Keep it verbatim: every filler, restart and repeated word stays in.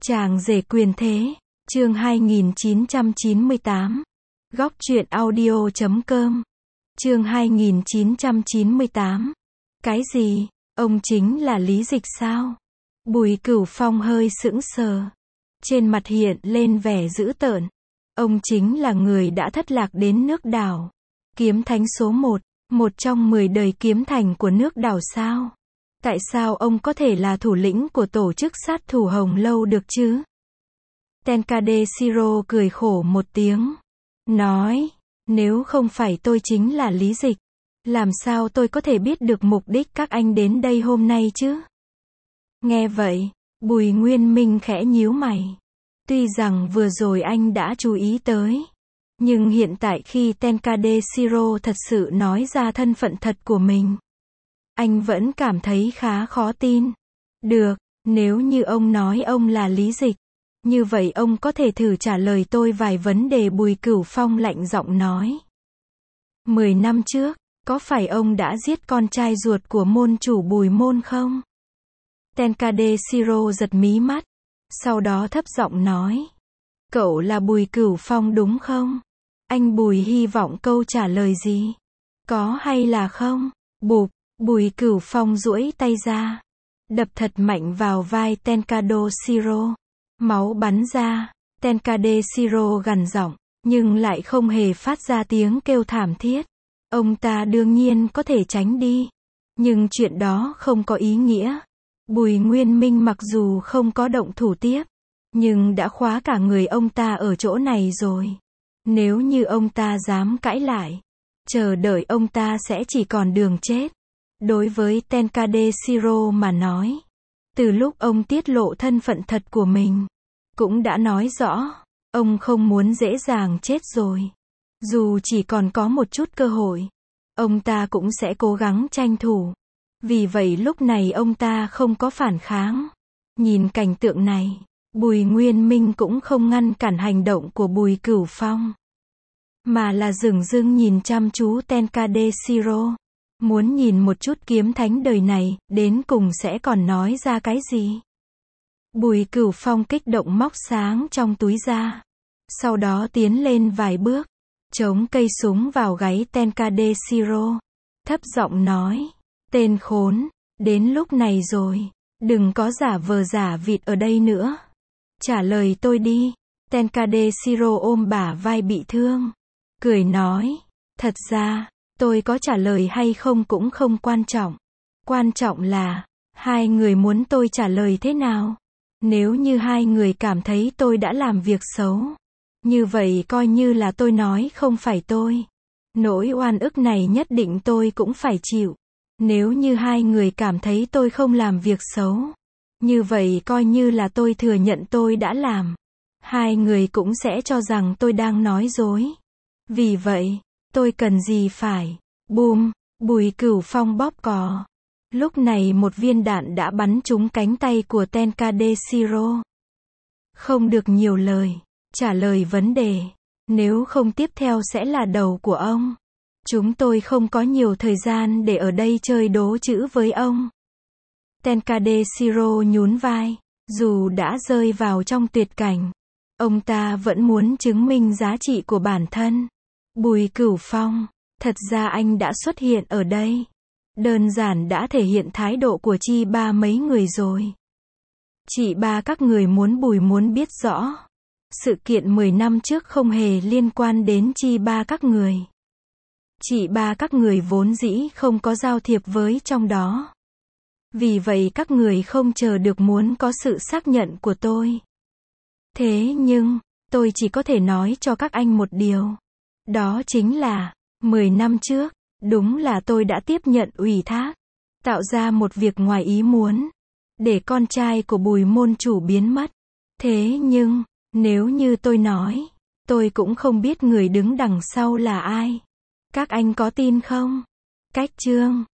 Chàng rể quyền thế, chương hai nghìn chín trăm chín mươi tám. Góc truyện audio chấm com. Chương hai nghìn chín trăm chín mươi tám. Cái gì? Ông chính là Lý Dịch sao? Bùi Cửu Phong hơi sững sờ. Trên mặt hiện lên vẻ dữ tợn. Ông chính là người đã thất lạc đến nước đảo. Kiếm thánh số một, một trong mười đời kiếm thành của nước đảo sao? Tại sao ông có thể là thủ lĩnh của tổ chức sát thủ Hồng Lâu được chứ? Tenkade Shiro cười khổ một tiếng. Nói, nếu không phải tôi chính là Lý Dịch, làm sao tôi có thể biết được mục đích các anh đến đây hôm nay chứ? Nghe vậy, Bùi Nguyên Minh khẽ nhíu mày. Tuy rằng vừa rồi anh đã chú ý tới, nhưng hiện tại khi Tenkade Shiro thật sự nói ra thân phận thật của mình, anh vẫn cảm thấy khá khó tin. Được, nếu như ông nói ông là Lý Dịch, như vậy ông có thể thử trả lời tôi vài vấn đề. Bùi Cửu Phong lạnh giọng nói. Mười năm trước, có phải ông đã giết con trai ruột của môn chủ Bùi Môn không? Tenkade Shiro giật mí mắt, sau đó thấp giọng nói. Cậu là Bùi Cửu Phong đúng không? Anh Bùi hy vọng câu trả lời gì? Có hay là không? Bụp, Bùi Cửu Phong duỗi tay ra, đập thật mạnh vào vai Tenkade Shiro. Máu bắn ra, Tenkade Shiro gằn giọng, nhưng lại không hề phát ra tiếng kêu thảm thiết. Ông ta đương nhiên có thể tránh đi, nhưng chuyện đó không có ý nghĩa. Bùi Nguyên Minh mặc dù không có động thủ tiếp, nhưng đã khóa cả người ông ta ở chỗ này rồi. Nếu như ông ta dám cãi lại, chờ đợi ông ta sẽ chỉ còn đường chết. Đối với Tenkade Shiro mà nói, từ lúc ông tiết lộ thân phận thật của mình, cũng đã nói rõ, ông không muốn dễ dàng chết rồi. Dù chỉ còn có một chút cơ hội, ông ta cũng sẽ cố gắng tranh thủ. Vì vậy lúc này ông ta không có phản kháng. Nhìn cảnh tượng này, Bùi Nguyên Minh cũng không ngăn cản hành động của Bùi Cửu Phong, mà là dửng dưng nhìn chăm chú Tenkade Shiro. Muốn nhìn một chút kiếm thánh đời này, đến cùng sẽ còn nói ra cái gì? Bùi Cửu Phong kích động móc sáng trong túi ra. Sau đó tiến lên vài bước, chống cây súng vào gáy Tenkade Shiro. Thấp giọng nói, tên khốn, đến lúc này rồi, đừng có giả vờ giả vịt ở đây nữa. Trả lời tôi đi. Tenkade Shiro ôm bả vai bị thương, cười nói, thật ra, tôi có trả lời hay không cũng không quan trọng. Quan trọng là, hai người muốn tôi trả lời thế nào. Nếu như hai người cảm thấy tôi đã làm việc xấu, như vậy coi như là tôi nói không phải tôi. Nỗi oan ức này nhất định tôi cũng phải chịu. Nếu như hai người cảm thấy tôi không làm việc xấu, như vậy coi như là tôi thừa nhận tôi đã làm. Hai người cũng sẽ cho rằng tôi đang nói dối. Vì vậy, tôi cần gì phải. Bùm, Bùi Cửu Phong bóp cò. Lúc này một viên đạn đã bắn trúng cánh tay của Tenkade Shiro. Không được nhiều lời, trả lời vấn đề. Nếu không tiếp theo sẽ là đầu của ông. Chúng tôi không có nhiều thời gian để ở đây chơi đố chữ với ông. Tenkade Shiro nhún vai. Dù đã rơi vào trong tuyệt cảnh, ông ta vẫn muốn chứng minh giá trị của bản thân. Bùi Cửu Phong, thật ra anh đã xuất hiện ở đây, đơn giản đã thể hiện thái độ của chi ba mấy người rồi. Chị ba các người muốn Bùi muốn biết rõ. Sự kiện mười năm trước không hề liên quan đến chi ba các người. Chị ba các người vốn dĩ không có giao thiệp với trong đó. Vì vậy các người không chờ được muốn có sự xác nhận của tôi. Thế nhưng, tôi chỉ có thể nói cho các anh một điều. Đó chính là, mười năm trước, đúng là tôi đã tiếp nhận ủy thác, tạo ra một việc ngoài ý muốn, để con trai của Bùi môn chủ biến mất. Thế nhưng, nếu như tôi nói, tôi cũng không biết người đứng đằng sau là ai. Các anh có tin không? Cách chương